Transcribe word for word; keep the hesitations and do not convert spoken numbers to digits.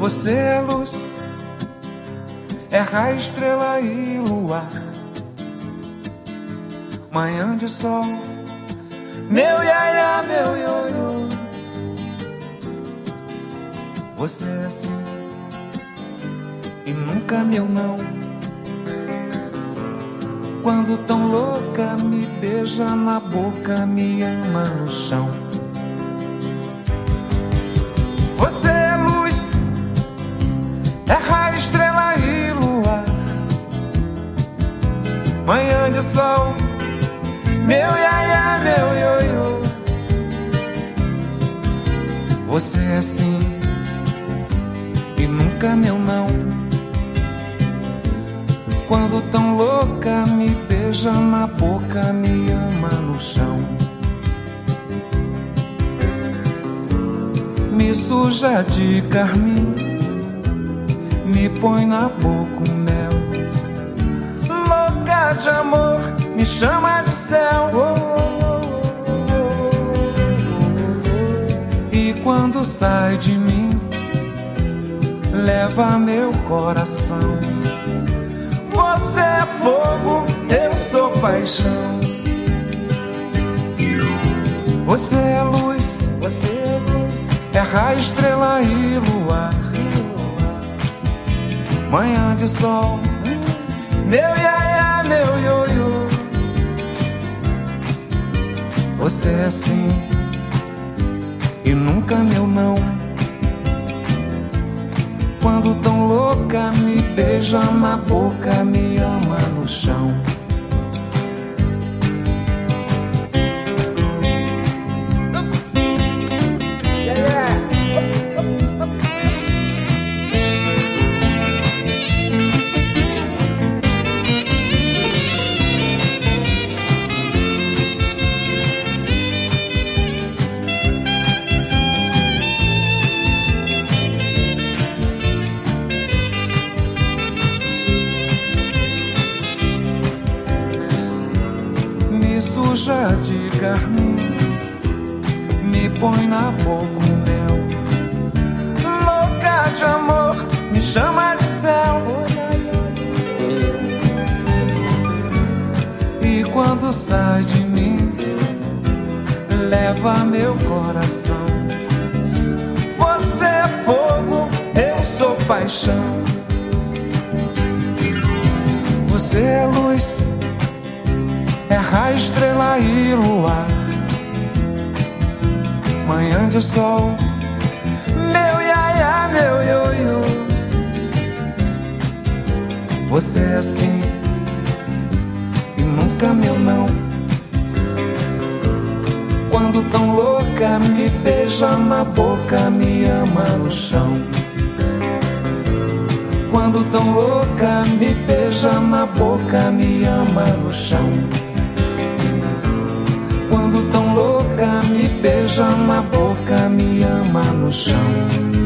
Você é luz, é raio, estrela e luar, manhã de sol, meu iaiá, meu ioiô. Você é assim e nunca meu não. Quando tão louca me beija na boca, me ama no chão. Você é luz, é raio, estrela e luar, manhã de sol, meu iaiá, meu ioiô. Você é assim e nunca meu não. Quando tão louca me beija na boca, me ama no chão. Me suja de carmim, me põe na boca o mel. Louca de amor, me chama de céu. E quando sai de mim, leva meu coração. Você é fogo, eu sou paixão. Você é luz, você é luz, é raio, estrela e luar, manhã de sol, meu iaiá, meu ioiô. Você é assim e nunca meu não. Quando tão louca me beija na boca, me ama no chão. Suja de carmim, me põe na boca o mel. Louca de amor, me chama de céu. E quando sai de mim, leva meu coração. Você é fogo, eu sou paixão. Você é luz, é raio, estrela e luar, manhã de sol, meu iaiá, meu ioiô. Você é assim e nunca meu não. Quando tão louca me beija na boca, me ama no chão. Quando tão louca me beija na boca, me ama no chão. Quando tão louca me beija na boca, me ama no chão.